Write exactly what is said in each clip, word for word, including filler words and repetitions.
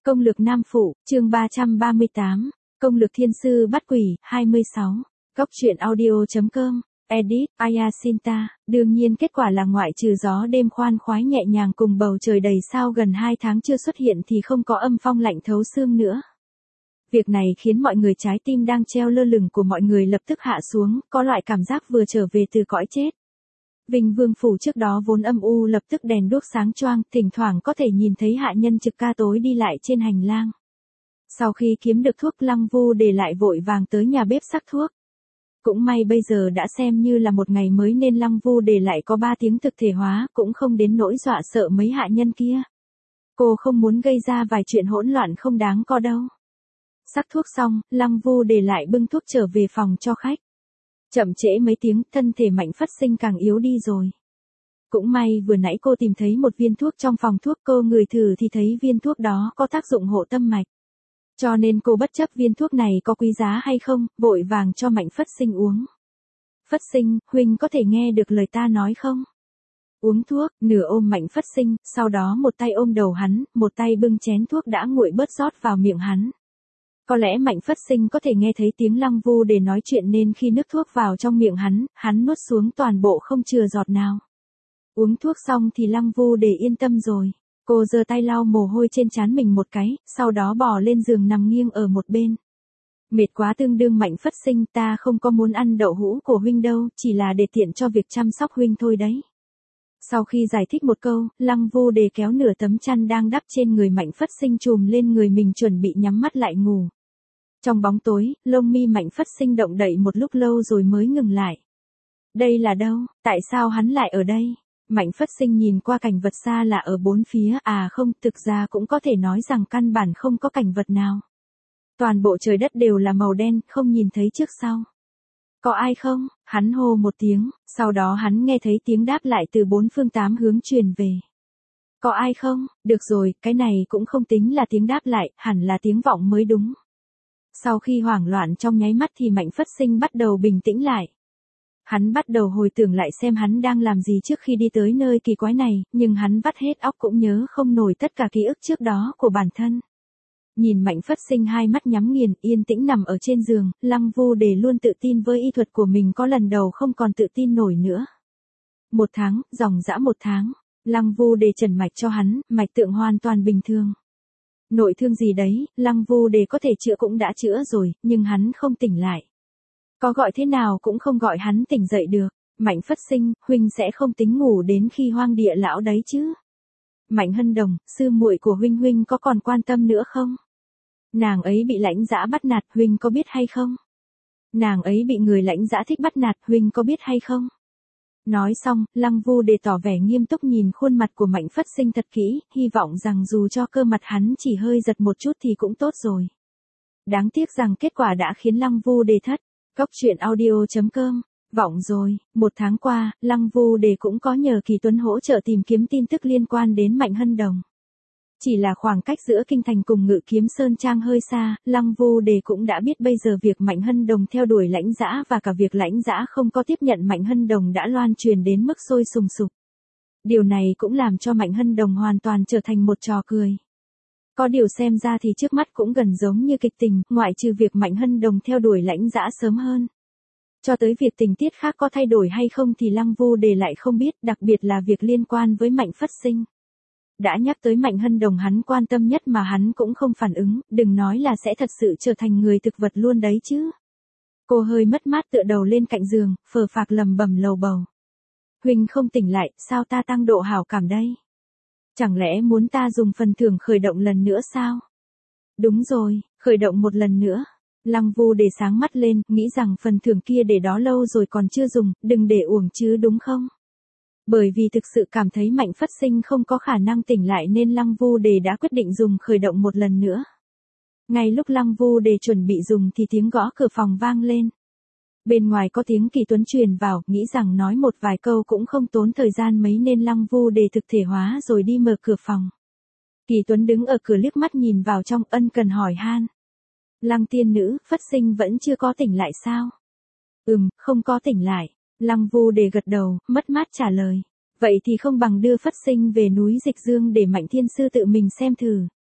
Công lược Nam Phụ, chương ba trăm ba mươi tám, Công lược Thiên Sư Bắt Quỷ, hai mươi sáu, Góc truyện audio chấm com, edit, Ayasinta, đương nhiên kết quả là ngoại trừ gió đêm khoan khoái nhẹ nhàng cùng bầu trời đầy sao gần hai tháng chưa xuất hiện thì không có âm phong lạnh thấu xương nữa. Việc này khiến mọi người trái tim đang treo lơ lửng của mọi người lập tức hạ xuống, có loại cảm giác vừa trở về từ cõi chết. Vinh Vương Phủ trước đó vốn âm u lập tức đèn đuốc sáng choang, thỉnh thoảng có thể nhìn thấy hạ nhân trực ca tối đi lại trên hành lang. Sau khi kiếm được thuốc, Lăng Vu để lại vội vàng tới nhà bếp sắc thuốc. Cũng may bây giờ đã xem như là một ngày mới nên Lăng Vu để lại có ba tiếng thực thể hóa, cũng không đến nỗi dọa sợ mấy hạ nhân kia. Cô không muốn gây ra vài chuyện hỗn loạn không đáng có đâu. Sắc thuốc xong, Lăng Vu để lại bưng thuốc trở về phòng cho khách. Chậm trễ mấy tiếng, thân thể Mạnh Phất Sinh càng yếu đi rồi. Cũng may vừa nãy cô tìm thấy một viên thuốc trong phòng thuốc, cô ngửi thử thì thấy viên thuốc đó có tác dụng hộ tâm mạch. Cho nên cô bất chấp viên thuốc này có quý giá hay không, vội vàng cho Mạnh Phất Sinh uống. Phất Sinh, huynh có thể nghe được lời ta nói không? Uống thuốc, nửa ôm Mạnh Phất Sinh, sau đó một tay ôm đầu hắn, một tay bưng chén thuốc đã nguội bớt rót vào miệng hắn. Có lẽ Mạnh Phất Sinh có thể nghe thấy tiếng Lăng Vu để nói chuyện nên khi nước thuốc vào trong miệng hắn, hắn nuốt xuống toàn bộ không chừa giọt nào. Uống thuốc xong thì Lăng Vu để yên tâm rồi. Cô giơ tay lau mồ hôi trên trán mình một cái, sau đó bò lên giường nằm nghiêng ở một bên. Mệt quá tương đương Mạnh Phất Sinh, ta không có muốn ăn đậu hũ của huynh đâu, chỉ là để tiện cho việc chăm sóc huynh thôi đấy. Sau khi giải thích một câu, Lăng Vu để kéo nửa tấm chăn đang đắp trên người Mạnh Phất Sinh trùm lên người mình chuẩn bị nhắm mắt lại ngủ. Trong bóng tối, lông mi Mạnh Phất Sinh động đậy một lúc lâu rồi mới ngừng lại. Đây là đâu, tại sao hắn lại ở đây? Mạnh Phất Sinh nhìn qua cảnh vật xa lạ ở bốn phía, à không, thực ra cũng có thể nói rằng căn bản không có cảnh vật nào. Toàn bộ trời đất đều là màu đen, không nhìn thấy trước sau. Có ai không? Hắn hô một tiếng, sau đó hắn nghe thấy tiếng đáp lại từ bốn phương tám hướng truyền về. Có ai không? Được rồi, cái này cũng không tính là tiếng đáp lại, hẳn là tiếng vọng mới đúng. Sau khi hoảng loạn trong nháy mắt thì Mạnh Phất Sinh bắt đầu bình tĩnh lại. Hắn bắt đầu hồi tưởng lại xem hắn đang làm gì trước khi đi tới nơi kỳ quái này, nhưng hắn vắt hết óc cũng nhớ không nổi tất cả ký ức trước đó của bản thân. Nhìn Mạnh Phất Sinh hai mắt nhắm nghiền, yên tĩnh nằm ở trên giường, Lăng Vu để luôn tự tin với y thuật của mình có lần đầu không còn tự tin nổi nữa. Một tháng, dòng dã một tháng, Lăng Vu để trần mạch cho hắn, mạch tượng hoàn toàn bình thường. Nội thương gì đấy, Lăng Vu để có thể chữa cũng đã chữa rồi, nhưng hắn không tỉnh lại. Có gọi thế nào cũng không gọi hắn tỉnh dậy được. Mạnh Phất Sinh, huynh sẽ không tính ngủ đến khi hoang địa lão đấy chứ? Mạnh Hân Đồng, sư muội của huynh huynh có còn quan tâm nữa không? Nàng ấy bị lãnh dã bắt nạt, huynh có biết hay không? Nàng ấy bị người lãnh dã thích bắt nạt, huynh có biết hay không? Nói xong, Lăng Vu để tỏ vẻ nghiêm túc nhìn khuôn mặt của Mạnh Phất Sinh thật kỹ, hy vọng rằng dù cho cơ mặt hắn chỉ hơi giật một chút thì cũng tốt rồi. Đáng tiếc rằng kết quả đã khiến Lăng Vu để thất. Góc truyện audio chấm com, vọng rồi, một tháng qua, Lăng Vu để cũng có nhờ Kỳ Tuấn hỗ trợ tìm kiếm tin tức liên quan đến Mạnh Hân Đồng. Chỉ là khoảng cách giữa Kinh Thành cùng Ngự Kiếm Sơn Trang hơi xa, Lăng Vu để cũng đã biết bây giờ việc Mạnh Hân Đồng theo đuổi lãnh dã và cả việc lãnh dã không có tiếp nhận Mạnh Hân Đồng đã loan truyền đến mức sôi sùng sục. Điều này cũng làm cho Mạnh Hân Đồng hoàn toàn trở thành một trò cười. Có điều xem ra thì trước mắt cũng gần giống như kịch tình, ngoại trừ việc Mạnh Hân Đồng theo đuổi lãnh dã sớm hơn. Cho tới việc tình tiết khác có thay đổi hay không thì Lăng Vu để lại không biết, đặc biệt là việc liên quan với Mạnh Phất Sinh. Đã nhắc tới Mạnh Hân Đồng hắn quan tâm nhất mà hắn cũng không phản ứng, đừng nói là sẽ thật sự trở thành người thực vật luôn đấy chứ. Cô hơi mất mát tựa đầu lên cạnh giường, phờ phạc lầm bầm lầu bầu. Huynh không tỉnh lại, sao ta tăng độ hảo cảm đây? Chẳng lẽ muốn ta dùng phần thưởng khởi động lần nữa sao? Đúng rồi, khởi động một lần nữa. Lăng Vu để sáng mắt lên, nghĩ rằng phần thưởng kia để đó lâu rồi còn chưa dùng, đừng để uổng chứ đúng không? Bởi vì thực sự cảm thấy Mạnh Phất Sinh không có khả năng tỉnh lại nên Lăng Vu để đã quyết định dùng khởi động một lần nữa. Ngay lúc Lăng Vu để chuẩn bị dùng thì tiếng gõ cửa phòng vang lên. Bên ngoài có tiếng Kỳ Tuấn truyền vào, nghĩ rằng nói một vài câu cũng không tốn thời gian mấy nên Lăng Vu để thực thể hóa rồi đi mở cửa phòng. Kỳ Tuấn đứng ở cửa liếc mắt nhìn vào trong, ân cần hỏi han. Lăng tiên nữ, Phất Sinh vẫn chưa có tỉnh lại sao? Ừm, không có tỉnh lại. Lăng Vu để gật đầu, mất mát trả lời. Vậy thì không bằng đưa Phất Sinh về núi Dịch Dương để Mạnh Thiên Sư tự mình xem thử.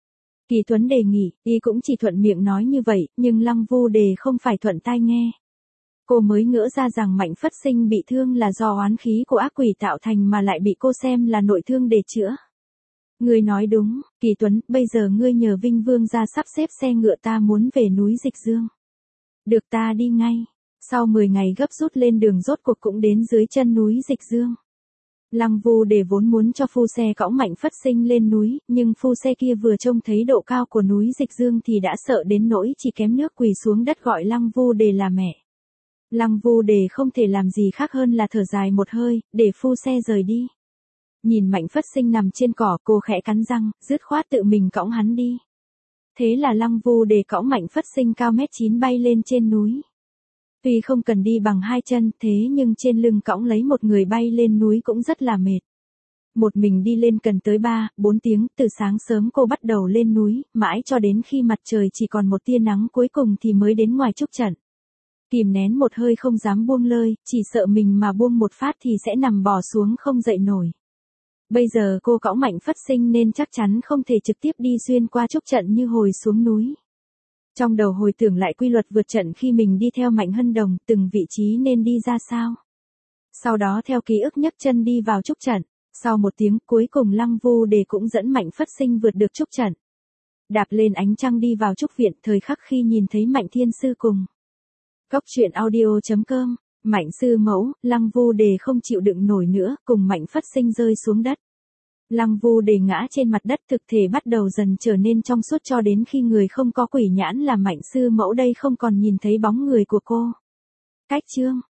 Kỳ Tuấn đề nghị, y cũng chỉ thuận miệng nói như vậy, nhưng Lăng Vu Đề không phải thuận tai nghe. Cô mới ngỡ ra rằng Mạnh Phất Sinh bị thương là do oán khí của ác quỷ tạo thành mà lại bị cô xem là nội thương để chữa. Ngươi nói đúng, Kỳ Tuấn, bây giờ ngươi nhờ Vinh Vương ra sắp xếp xe ngựa, ta muốn về núi Dịch Dương. Được, ta đi ngay. Sau mười ngày gấp rút lên đường rốt cuộc cũng đến dưới chân núi Dịch Dương. Lăng Vu Đề vốn muốn cho phu xe cõng Mạnh Phất Sinh lên núi, nhưng phu xe kia vừa trông thấy độ cao của núi Dịch Dương thì đã sợ đến nỗi chỉ kém nước quỳ xuống đất gọi Lăng Vu Đề là mẹ. Lăng Vu Đề không thể làm gì khác hơn là thở dài một hơi, để phu xe rời đi. Nhìn Mạnh Phất Sinh nằm trên cỏ, cô khẽ cắn răng, dứt khoát tự mình cõng hắn đi. Thế là Lăng Vu Đề cõng Mạnh Phất Sinh cao mét chín bay lên trên núi. Tuy không cần đi bằng hai chân, thế nhưng trên lưng cõng lấy một người bay lên núi cũng rất là mệt. Một mình đi lên cần tới ba, bốn tiếng, từ sáng sớm cô bắt đầu lên núi, mãi cho đến khi mặt trời chỉ còn một tia nắng cuối cùng thì mới đến ngoài trúc trận. Kìm nén một hơi không dám buông lơi, chỉ sợ mình mà buông một phát thì sẽ nằm bò xuống không dậy nổi. Bây giờ cô cõng Mạnh Phất Sinh nên chắc chắn không thể trực tiếp đi xuyên qua trúc trận như hồi xuống núi. Trong đầu hồi tưởng lại quy luật vượt trận khi mình đi theo Mạnh Hân Đồng, từng vị trí nên đi ra sao. Sau đó theo ký ức nhấc chân đi vào trúc trận. Sau một tiếng cuối cùng Lăng Vu Đề cũng dẫn Mạnh Phất Sinh vượt được trúc trận. Đạp lên ánh trăng đi vào trúc viện, thời khắc khi nhìn thấy Mạnh Thiên Sư cùng. Cốc truyện audio chấm com, Mạnh sư mẫu, Lăng Vu Đề không chịu đựng nổi nữa, cùng Mạnh Phất Sinh rơi xuống đất. Lăng Vu Đề ngã trên mặt đất, thực thể bắt đầu dần trở nên trong suốt cho đến khi người không có quỷ nhãn là Mạnh sư mẫu đây không còn nhìn thấy bóng người của cô. Cách chương